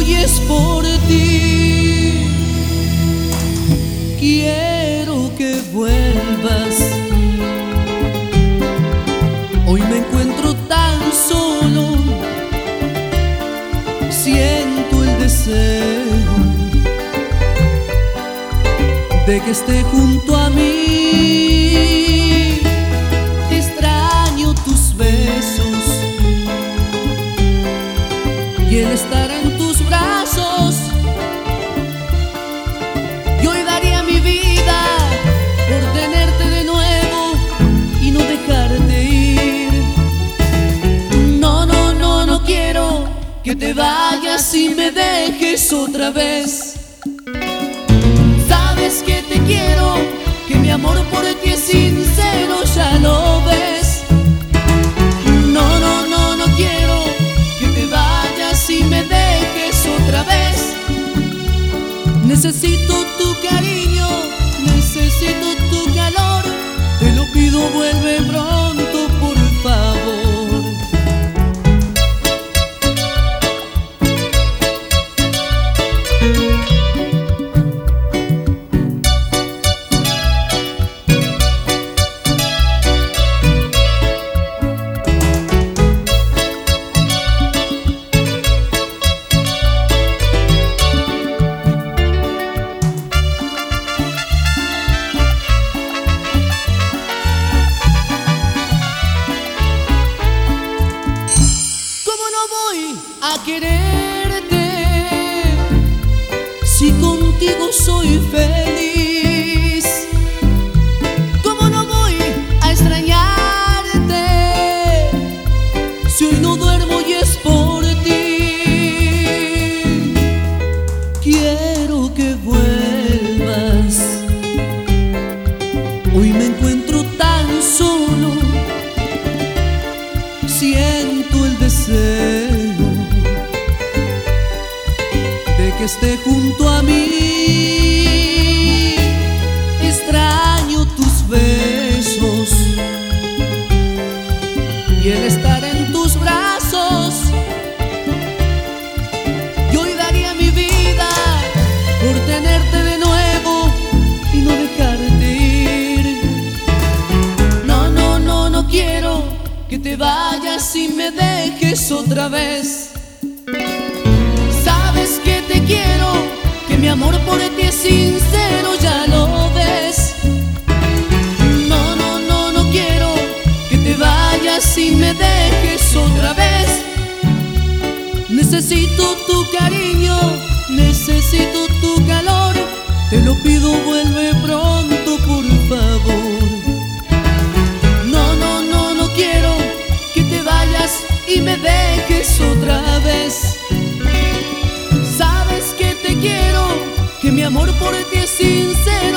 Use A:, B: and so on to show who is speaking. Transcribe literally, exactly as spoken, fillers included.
A: y es por ti. Quiero que vuelvas. Hoy me encuentro tan solo, siento el deseo de que esté junto a mí. Extraño tus besos y el estar en tus brazos. Y hoy daría mi vida por tenerte de nuevo y no dejarte ir. No, no, no, no quiero que te vayas y me dejes otra vez. Sabes que te quiero, que mi amor por ti es sincero, ya lo ves. No, no, no, no quiero que te vayas y me dejes otra vez. Necesito tu cariño, necesito tu calor. Te lo pido, vuelve pronto, por favor. A quererte si contigo soy feliz. ¿Cómo no voy a extrañarte si hoy no duermo y es por ti? Quiero que vuelvas. Hoy me encuentro tan solo, siento el deseo que esté junto a mí. Extraño tus besos y el estar en tus brazos. Y hoy daría mi vida por tenerte de nuevo y no dejarte ir. No, no, no, no quiero que te vayas y me dejes otra vez. Sabes que te quiero, que mi amor por ti es sincero, ya lo ves. No, no, no, no quiero que te vayas y me dejes otra vez. Necesito tu cariño, necesito tu calor. Te lo pido, vuelve pronto, por favor. No, no, no, no quiero que te vayas y me dejes otra vez. Sabes que te quiero, que mi amor por ti es sincero.